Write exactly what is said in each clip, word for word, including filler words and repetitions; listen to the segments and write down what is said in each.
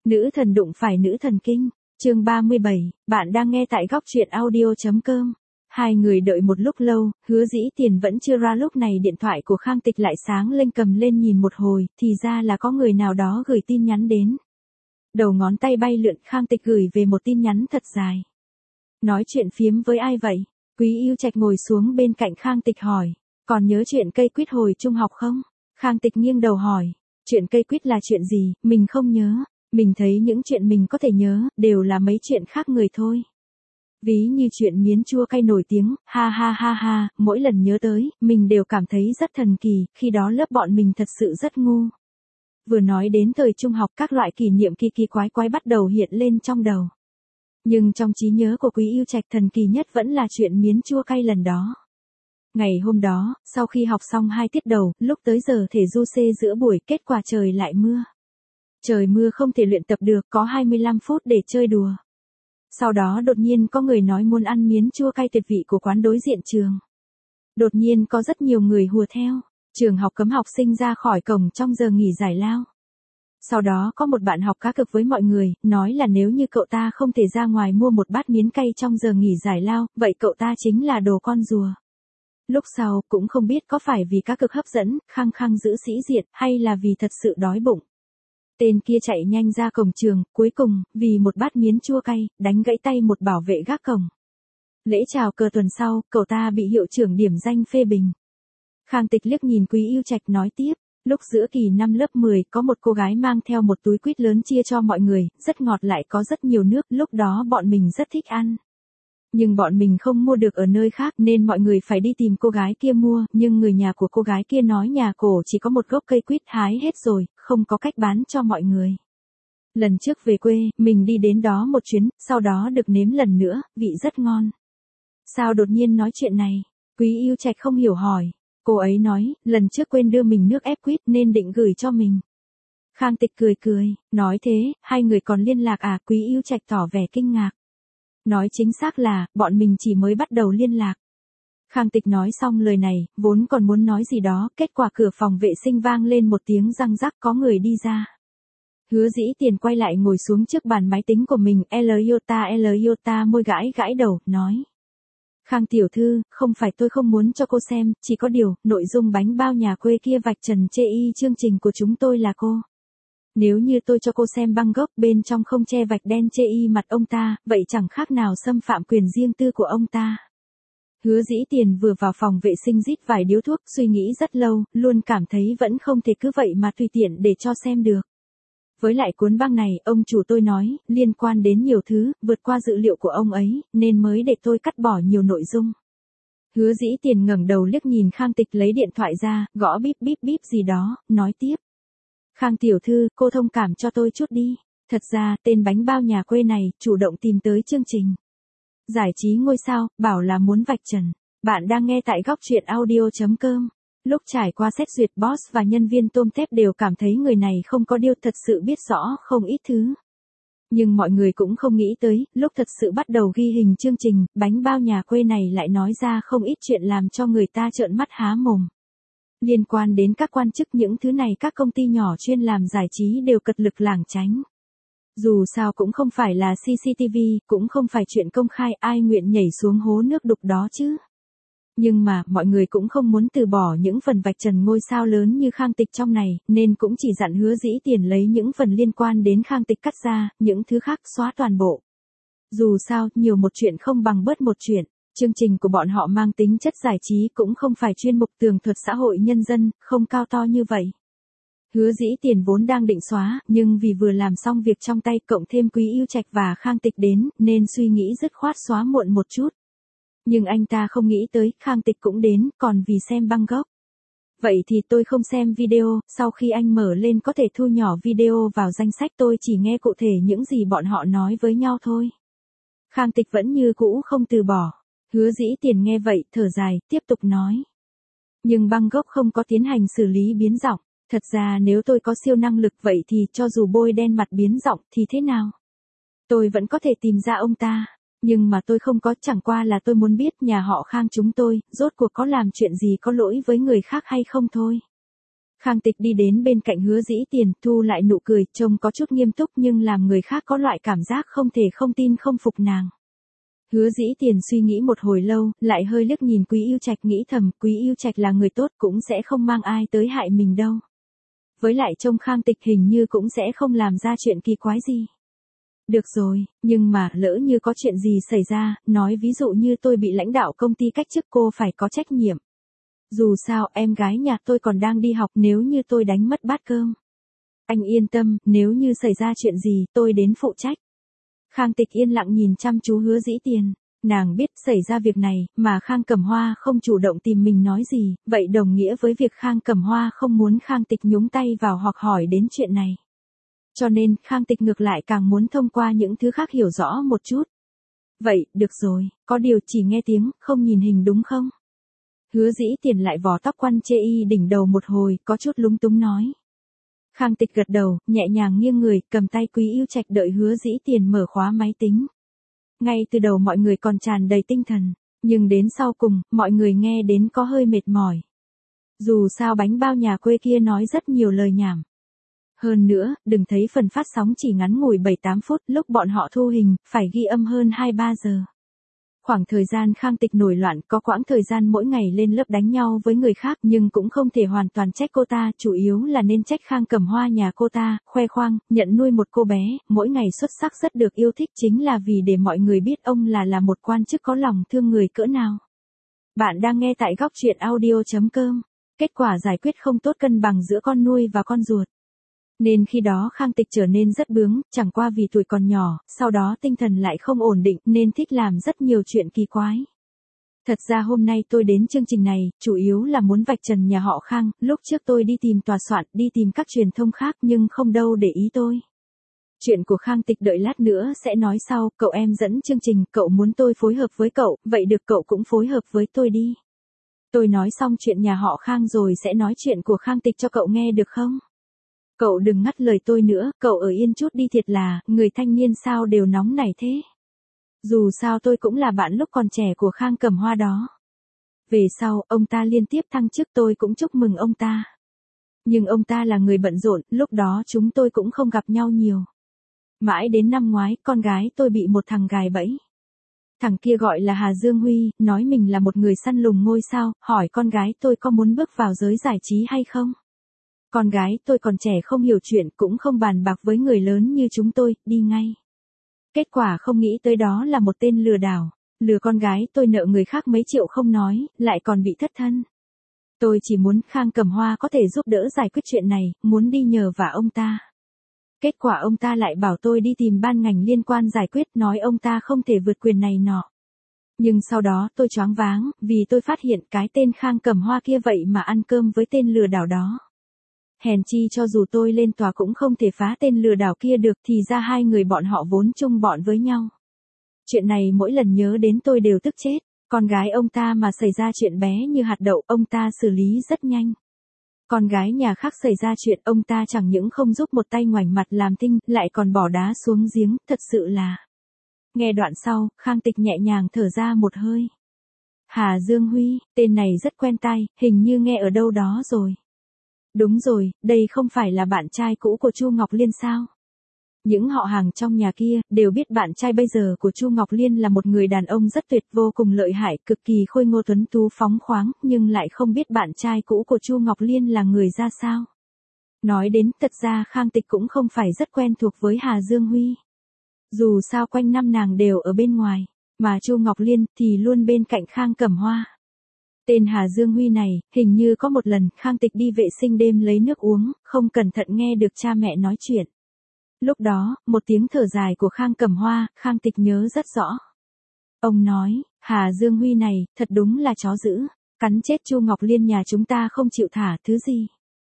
Nữ thần đụng phải nữ thần kinh. Chương ba mươi bảy, bạn đang nghe tại góc truyện audio chấm com. Hai người đợi một lúc lâu, Hứa Dĩ Tiền vẫn chưa ra, lúc này điện thoại của Khang Tịch lại sáng lên, cầm lên nhìn một hồi, thì ra là có người nào đó gửi tin nhắn đến. Đầu ngón tay bay lượn, Khang Tịch gửi về một tin nhắn thật dài. Nói chuyện phiếm với ai vậy? Quý Yêu Trạch ngồi xuống bên cạnh Khang Tịch hỏi. Còn nhớ chuyện cây quýt hồi trung học không? Khang Tịch nghiêng đầu hỏi. Chuyện cây quýt là chuyện gì, mình không nhớ. Mình thấy những chuyện mình có thể nhớ, đều là mấy chuyện khác người thôi. Ví như chuyện miến chua cay nổi tiếng, ha ha ha ha, mỗi lần nhớ tới, mình đều cảm thấy rất thần kỳ, khi đó lớp bọn mình thật sự rất ngu. Vừa nói đến thời trung học, các loại kỷ niệm kỳ kỳ quái quái bắt đầu hiện lên trong đầu. Nhưng trong trí nhớ của Quý Yêu Trạch, thần kỳ nhất vẫn là chuyện miến chua cay lần đó. Ngày hôm đó, sau khi học xong hai tiết đầu, lúc tới giờ thể du xê giữa buổi, kết quả trời lại mưa. Trời mưa không thể luyện tập được, có hai mươi lăm phút để chơi đùa. Sau đó đột nhiên có người nói muốn ăn miến chua cay tuyệt vị của quán đối diện trường. Đột nhiên có rất nhiều người hùa theo. Trường học cấm học sinh ra khỏi cổng trong giờ nghỉ giải lao. Sau đó có một bạn học cá cược với mọi người, nói là nếu như cậu ta không thể ra ngoài mua một bát miến cay trong giờ nghỉ giải lao, vậy cậu ta chính là đồ con rùa. Lúc sau, cũng không biết có phải vì cá cược hấp dẫn, khăng khăng giữ sĩ diện, hay là vì thật sự đói bụng. Tên kia chạy nhanh ra cổng trường, cuối cùng, vì một bát miến chua cay, đánh gãy tay một bảo vệ gác cổng. Lễ chào cờ tuần sau, cậu ta bị hiệu trưởng điểm danh phê bình. Khang Tịch liếc nhìn Quý Yêu Trạch nói tiếp, lúc giữa kỳ năm lớp mười, có một cô gái mang theo một túi quýt lớn chia cho mọi người, rất ngọt lại có rất nhiều nước, lúc đó bọn mình rất thích ăn. Nhưng bọn mình không mua được ở nơi khác nên mọi người phải đi tìm cô gái kia mua, nhưng người nhà của cô gái kia nói nhà cổ chỉ có một gốc cây quýt hái hết rồi, không có cách bán cho mọi người. Lần trước về quê, mình đi đến đó một chuyến, sau đó được nếm lần nữa, vị rất ngon. Sao đột nhiên nói chuyện này? Quý Yêu Trạch không hiểu hỏi. Cô ấy nói, lần trước quên đưa mình nước ép quýt nên định gửi cho mình. Khang Tịch cười cười, nói thế, hai người còn liên lạc à? Quý Yêu Trạch tỏ vẻ kinh ngạc. Nói chính xác là, bọn mình chỉ mới bắt đầu liên lạc. Khang Tịch nói xong lời này, vốn còn muốn nói gì đó, kết quả cửa phòng vệ sinh vang lên một tiếng răng rắc, có người đi ra. Hứa Dĩ Tiền quay lại ngồi xuống trước bàn máy tính của mình, L Iota L Iota môi gãi gãi đầu, nói. Khang tiểu thư, không phải tôi không muốn cho cô xem, chỉ có điều, nội dung bánh bao nhà quê kia vạch trần chê y chương trình của chúng tôi là cô. Nếu như tôi cho cô xem băng gốc bên trong không che vạch đen chê y mặt ông ta, vậy chẳng khác nào xâm phạm quyền riêng tư của ông ta. Hứa Dĩ Tiền vừa vào phòng vệ sinh rít vài điếu thuốc, suy nghĩ rất lâu, luôn cảm thấy vẫn không thể cứ vậy mà tùy tiện để cho xem được. Với lại cuốn băng này, ông chủ tôi nói, liên quan đến nhiều thứ, vượt qua dự liệu của ông ấy, nên mới để tôi cắt bỏ nhiều nội dung. Hứa Dĩ Tiền ngẩng đầu liếc nhìn Khang Tịch, lấy điện thoại ra, gõ bíp bíp bíp gì đó, nói tiếp. Khang tiểu thư, cô thông cảm cho tôi chút đi. Thật ra, tên bánh bao nhà quê này, chủ động tìm tới chương trình giải trí ngôi sao, bảo là muốn vạch trần. Bạn đang nghe tại góc truyện audio chấm com. Lúc trải qua xét duyệt, boss và nhân viên tôm tép đều cảm thấy người này không có điều, thật sự biết rõ không ít thứ. Nhưng mọi người cũng không nghĩ tới, lúc thật sự bắt đầu ghi hình chương trình, bánh bao nhà quê này lại nói ra không ít chuyện làm cho người ta trợn mắt há mồm. Liên quan đến các quan chức, những thứ này các công ty nhỏ chuyên làm giải trí đều cật lực lảng tránh. Dù sao cũng không phải là xê xê tê vê, cũng không phải chuyện công khai, ai nguyện nhảy xuống hố nước đục đó chứ. Nhưng mà, mọi người cũng không muốn từ bỏ những phần vạch trần ngôi sao lớn như Khang Tịch trong này, nên cũng chỉ dặn Hứa Dĩ Tiền lấy những phần liên quan đến Khang Tịch cắt ra, những thứ khác xóa toàn bộ. Dù sao, nhiều một chuyện không bằng bớt một chuyện. Chương trình của bọn họ mang tính chất giải trí, cũng không phải chuyên mục tường thuật xã hội nhân dân, không cao to như vậy. Hứa Dĩ Tiền vốn đang định xóa, nhưng vì vừa làm xong việc trong tay, cộng thêm Quý Yêu Trạch và Khang Tịch đến, nên suy nghĩ dứt khoát xóa muộn một chút. Nhưng anh ta không nghĩ tới, Khang Tịch cũng đến, còn vì xem băng gốc. Vậy thì tôi không xem video, sau khi anh mở lên có thể thu nhỏ video vào danh sách, tôi chỉ nghe cụ thể những gì bọn họ nói với nhau thôi. Khang Tịch vẫn như cũ không từ bỏ. Hứa Dĩ Tiền nghe vậy, thở dài, tiếp tục nói. Nhưng băng gốc không có tiến hành xử lý biến giọng. Thật ra nếu tôi có siêu năng lực vậy thì cho dù bôi đen mặt biến giọng thì thế nào? Tôi vẫn có thể tìm ra ông ta. Nhưng mà tôi không có, chẳng qua là tôi muốn biết nhà họ Khang chúng tôi, rốt cuộc có làm chuyện gì có lỗi với người khác hay không thôi. Khang Tịch đi đến bên cạnh Hứa Dĩ Tiền, thu lại nụ cười, trông có chút nghiêm túc nhưng làm người khác có loại cảm giác không thể không tin không phục nàng. Hứa Dĩ Tiền suy nghĩ một hồi lâu, lại hơi liếc nhìn Quý Yêu Trạch, nghĩ thầm, Quý Yêu Trạch là người tốt, cũng sẽ không mang ai tới hại mình đâu. Với lại trông Khang Tịch hình như cũng sẽ không làm ra chuyện kỳ quái gì. Được rồi, nhưng mà lỡ như có chuyện gì xảy ra, nói ví dụ như tôi bị lãnh đạo công ty cách chức, cô phải có trách nhiệm. Dù sao em gái nhà tôi còn đang đi học, nếu như tôi đánh mất bát cơm. Anh yên tâm, nếu như xảy ra chuyện gì tôi đến phụ trách. Khang Tịch yên lặng nhìn chăm chú Hứa Dĩ Tiền. Nàng biết xảy ra việc này, mà Khang Cẩm Hoa không chủ động tìm mình nói gì, vậy đồng nghĩa với việc Khang Cẩm Hoa không muốn Khang Tịch nhúng tay vào hoặc hỏi đến chuyện này. Cho nên, Khang Tịch ngược lại càng muốn thông qua những thứ khác hiểu rõ một chút. Vậy, được rồi, có điều chỉ nghe tiếng, không nhìn hình đúng không? Hứa Dĩ Tiền lại vò tóc quăn chê y đỉnh đầu một hồi, có chút lúng túng nói. Khang Tịch gật đầu, nhẹ nhàng nghiêng người, cầm tay Quý Yêu Trạch đợi Hứa Dĩ Tiền mở khóa máy tính. Ngay từ đầu mọi người còn tràn đầy tinh thần, nhưng đến sau cùng, mọi người nghe đến có hơi mệt mỏi. Dù sao bánh bao nhà quê kia nói rất nhiều lời nhảm. Hơn nữa, đừng thấy phần phát sóng chỉ ngắn ngủi bảy tám phút, lúc bọn họ thu hình, phải ghi âm hơn hai ba giờ. Khoảng thời gian Khang Tịch nổi loạn, có quãng thời gian mỗi ngày lên lớp đánh nhau với người khác, nhưng cũng không thể hoàn toàn trách cô ta, chủ yếu là nên trách Khang Cẩm Hoa nhà cô ta, khoe khoang, nhận nuôi một cô bé, mỗi ngày xuất sắc rất được yêu thích chính là vì để mọi người biết ông là là một quan chức có lòng thương người cỡ nào. Bạn đang nghe tại góc truyện audio chấm com. Kết quả giải quyết không tốt cân bằng giữa con nuôi và con ruột. Nên khi đó Khang Tịch trở nên rất bướng, chẳng qua vì tuổi còn nhỏ, sau đó tinh thần lại không ổn định nên thích làm rất nhiều chuyện kỳ quái. Thật ra hôm nay tôi đến chương trình này, chủ yếu là muốn vạch trần nhà họ Khang, lúc trước tôi đi tìm tòa soạn, đi tìm các truyền thông khác nhưng không đâu để ý tôi. Chuyện của Khang Tịch đợi lát nữa sẽ nói sau, cậu em dẫn chương trình, cậu muốn tôi phối hợp với cậu, vậy được cậu cũng phối hợp với tôi đi. Tôi nói xong chuyện nhà họ Khang rồi sẽ nói chuyện của Khang Tịch cho cậu nghe được không? Cậu đừng ngắt lời tôi nữa, cậu ở yên chút đi, thiệt là, người thanh niên sao đều nóng nảy thế. Dù sao tôi cũng là bạn lúc còn trẻ của Khang Cẩm Hoa đó. Về sau, ông ta liên tiếp thăng chức, tôi cũng chúc mừng ông ta. Nhưng ông ta là người bận rộn, lúc đó chúng tôi cũng không gặp nhau nhiều. Mãi đến năm ngoái, con gái tôi bị một thằng gài bẫy. Thằng kia gọi là Hà Dương Huy, nói mình là một người săn lùng ngôi sao, hỏi con gái tôi có muốn bước vào giới giải trí hay không. Con gái tôi còn trẻ không hiểu chuyện, cũng không bàn bạc với người lớn như chúng tôi, đi ngay. Kết quả không nghĩ tới đó là một tên lừa đảo, lừa con gái tôi nợ người khác mấy triệu không nói, lại còn bị thất thân. Tôi chỉ muốn Khang Cẩm Hoa có thể giúp đỡ giải quyết chuyện này, muốn đi nhờ vả ông ta. Kết quả ông ta lại bảo tôi đi tìm ban ngành liên quan giải quyết, nói ông ta không thể vượt quyền này nọ. Nhưng sau đó tôi choáng váng, vì tôi phát hiện cái tên Khang Cẩm Hoa kia vậy mà ăn cơm với tên lừa đảo đó. Hèn chi cho dù tôi lên tòa cũng không thể phá tên lừa đảo kia được, thì ra hai người bọn họ vốn chung bọn với nhau. Chuyện này mỗi lần nhớ đến tôi đều tức chết, con gái ông ta mà xảy ra chuyện bé như hạt đậu, ông ta xử lý rất nhanh. Con gái nhà khác xảy ra chuyện, ông ta chẳng những không giúp một tay ngoảnh mặt làm thinh, lại còn bỏ đá xuống giếng, thật sự là. Nghe đoạn sau, Khang Tịch nhẹ nhàng thở ra một hơi. Hà Dương Huy, tên này rất quen tai, hình như nghe ở đâu đó rồi. Đúng rồi, đây không phải là bạn trai cũ của Chu Ngọc Liên sao? Những họ hàng trong nhà kia đều biết bạn trai bây giờ của Chu Ngọc Liên là một người đàn ông rất tuyệt, vô cùng lợi hại, cực kỳ khôi ngô tuấn tú phóng khoáng, nhưng lại không biết bạn trai cũ của Chu Ngọc Liên là người ra sao. Nói đến, thật ra Khang Tịch cũng không phải rất quen thuộc với Hà Dương Huy. Dù sao quanh năm nàng đều ở bên ngoài, mà Chu Ngọc Liên thì luôn bên cạnh Khang Cẩm Hoa. Tên Hà Dương Huy này, hình như có một lần Khang Tịch đi vệ sinh đêm lấy nước uống, không cẩn thận nghe được cha mẹ nói chuyện. Lúc đó, một tiếng thở dài của Khang Cẩm Hoa, Khang Tịch nhớ rất rõ. Ông nói, Hà Dương Huy này, thật đúng là chó dữ, cắn chết Chu Ngọc Liên nhà chúng ta không chịu thả thứ gì.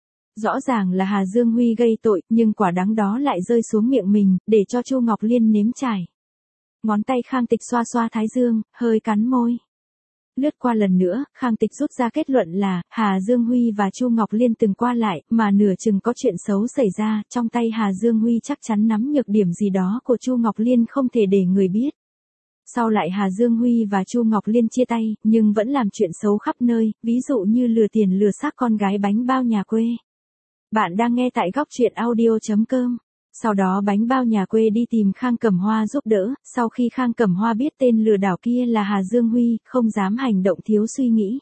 Rõ ràng là Hà Dương Huy gây tội, nhưng quả đắng đó lại rơi xuống miệng mình, để cho Chu Ngọc Liên nếm trải. Ngón tay Khang Tịch xoa xoa thái dương, hơi cắn môi. Lướt qua lần nữa, Khang Tịch rút ra kết luận là, Hà Dương Huy và Chu Ngọc Liên từng qua lại, mà nửa chừng có chuyện xấu xảy ra, trong tay Hà Dương Huy chắc chắn nắm nhược điểm gì đó của Chu Ngọc Liên không thể để người biết. Sau lại Hà Dương Huy và Chu Ngọc Liên chia tay, nhưng vẫn làm chuyện xấu khắp nơi, ví dụ như lừa tiền lừa xác con gái bánh bao nhà quê. Bạn đang nghe tại góc truyện audio.com. Sau đó bánh bao nhà quê đi tìm Khang Cẩm Hoa giúp đỡ, sau khi Khang Cẩm Hoa biết tên lừa đảo kia là Hà Dương Huy, không dám hành động thiếu suy nghĩ.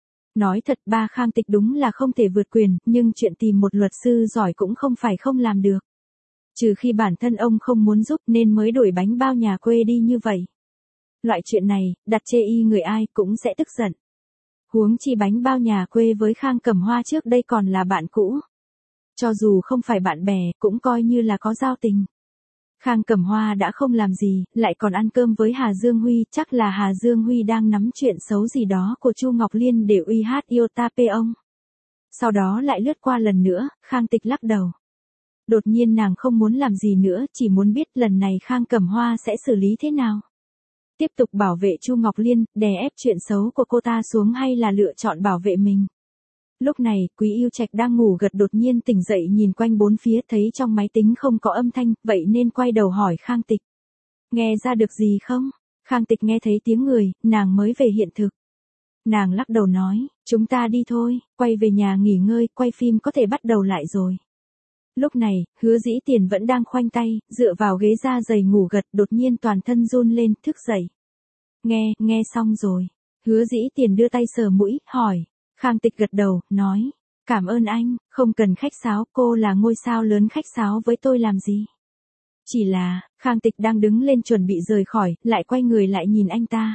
Nói thật ba Khang Tịch đúng là không thể vượt quyền, nhưng chuyện tìm một luật sư giỏi cũng không phải không làm được. Trừ khi bản thân ông không muốn giúp nên mới đuổi bánh bao nhà quê đi như vậy. Loại chuyện này, đặt chê y người ai cũng sẽ tức giận. Huống chi bánh bao nhà quê với Khang Cẩm Hoa trước đây còn là bạn cũ. Cho dù không phải bạn bè, cũng coi như là có giao tình. Khang Cẩm Hoa đã không làm gì, lại còn ăn cơm với Hà Dương Huy, chắc là Hà Dương Huy đang nắm chuyện xấu gì đó của Chu Ngọc Liên để uy hát yêu ta pê ông. Sau đó lại lướt qua lần nữa, Khang Tịch lắc đầu. Đột nhiên nàng không muốn làm gì nữa, chỉ muốn biết lần này Khang Cẩm Hoa sẽ xử lý thế nào. Tiếp tục bảo vệ Chu Ngọc Liên, đè ép chuyện xấu của cô ta xuống hay là lựa chọn bảo vệ mình. Lúc này, Quý Yêu Trạch đang ngủ gật đột nhiên tỉnh dậy nhìn quanh bốn phía thấy trong máy tính không có âm thanh, vậy nên quay đầu hỏi Khang Tịch. Nghe ra được gì không? Khang Tịch nghe thấy tiếng người, nàng mới về hiện thực. Nàng lắc đầu nói, chúng ta đi thôi, quay về nhà nghỉ ngơi, quay phim có thể bắt đầu lại rồi. Lúc này, Hứa Dĩ Tiền vẫn đang khoanh tay, dựa vào ghế da dày ngủ gật, đột nhiên toàn thân run lên, thức dậy. Nghe, nghe xong rồi. Hứa Dĩ Tiền đưa tay sờ mũi, hỏi. Khang Tịch gật đầu, nói. Cảm ơn anh, không cần khách sáo, cô là ngôi sao lớn khách sáo với tôi làm gì. Chỉ là, Khang Tịch đang đứng lên chuẩn bị rời khỏi, lại quay người lại nhìn anh ta.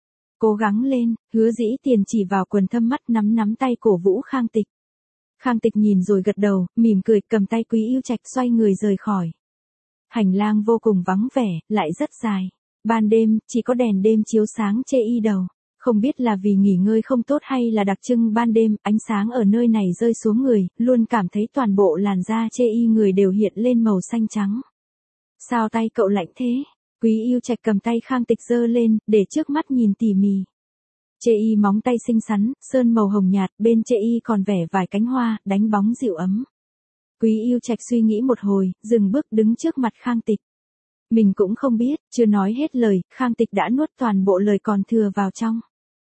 Cố gắng lên, Hứa Dĩ Tiền chỉ vào quần thâm mắt nắm nắm tay cổ vũ Khang Tịch. Khang Tịch nhìn rồi gật đầu, mỉm cười, cầm tay Quý Yêu Trạch xoay người rời khỏi. Hành lang vô cùng vắng vẻ, lại rất dài. Ban đêm, chỉ có đèn đêm chiếu sáng chê y đầu. Không biết là vì nghỉ ngơi không tốt hay là đặc trưng ban đêm, ánh sáng ở nơi này rơi xuống người, luôn cảm thấy toàn bộ làn da chê y người đều hiện lên màu xanh trắng. Sao tay cậu lạnh thế? Quý Yêu Trạch cầm tay Khang Tịch giơ lên, để trước mắt nhìn tỉ mỉ. Chê y móng tay xinh xắn, sơn màu hồng nhạt, bên chê y còn vẽ vài cánh hoa, đánh bóng dịu ấm. Quý Yêu Trạch suy nghĩ một hồi, dừng bước đứng trước mặt Khang Tịch. Mình cũng không biết, chưa nói hết lời, Khang Tịch đã nuốt toàn bộ lời còn thừa vào trong.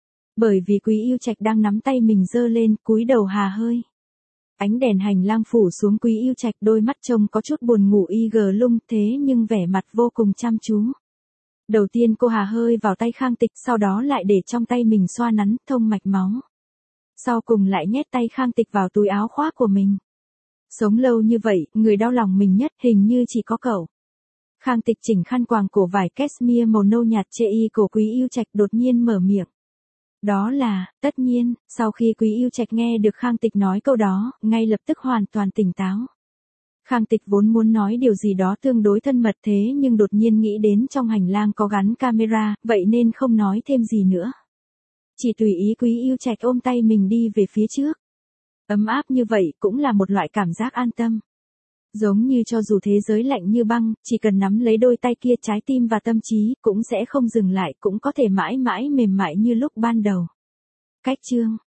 Bởi vì Quý Yêu Trạch đang nắm tay mình giơ lên, cúi đầu hà hơi. Ánh đèn hành lang phủ xuống Quý Yêu Trạch, đôi mắt trông có chút buồn ngủ y gờ lung thế nhưng vẻ mặt vô cùng chăm chú. Đầu tiên cô hà hơi vào tay Khang Tịch, sau đó lại để trong tay mình xoa nắn, thông mạch máu. Sau cùng lại nhét tay Khang Tịch vào túi áo khoác của mình. Sống lâu như vậy, người đau lòng mình nhất hình như chỉ có cậu. Khang Tịch chỉnh khăn quàng cổ vải cashmere màu nâu nhạt chê y của Quý Yêu Trạch đột nhiên mở miệng. Đó là, tất nhiên, sau khi Quý Yêu Trạch nghe được Khang Tịch nói câu đó, ngay lập tức hoàn toàn tỉnh táo. Khang Tịch vốn muốn nói điều gì đó tương đối thân mật thế nhưng đột nhiên nghĩ đến trong hành lang có gắn camera, vậy nên không nói thêm gì nữa. Chỉ tùy ý Quý Yêu Trạch ôm tay mình đi về phía trước. Ấm áp như vậy cũng là một loại cảm giác an tâm. Giống như cho dù thế giới lạnh như băng, chỉ cần nắm lấy đôi tay kia trái tim và tâm trí, cũng sẽ không dừng lại, cũng có thể mãi mãi mềm mại như lúc ban đầu. Cách chương